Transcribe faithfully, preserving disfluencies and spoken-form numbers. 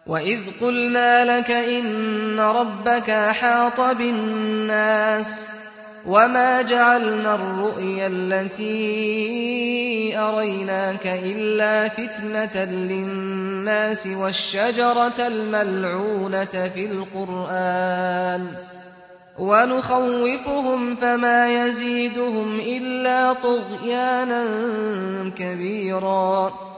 وَإِذْ قُلْنَا لَكَ إِنَّ رَبَّكَ أَحَاطَ بِالنَّاسِ وَمَا جَعَلْنَا الرُّؤْيَا الَّتِي أَرَيْنَاكَ إِلَّا فِتْنَةً لِّلنَّاسِ وَالشَّجَرَةَ الْمَلْعُونَةَ فِي الْقُرْآنِ وَنُخَوِّفُهُمْ فَمَا يَزِيدُهُمْ إِلَّا طُغْيَانًا كَبِيرًا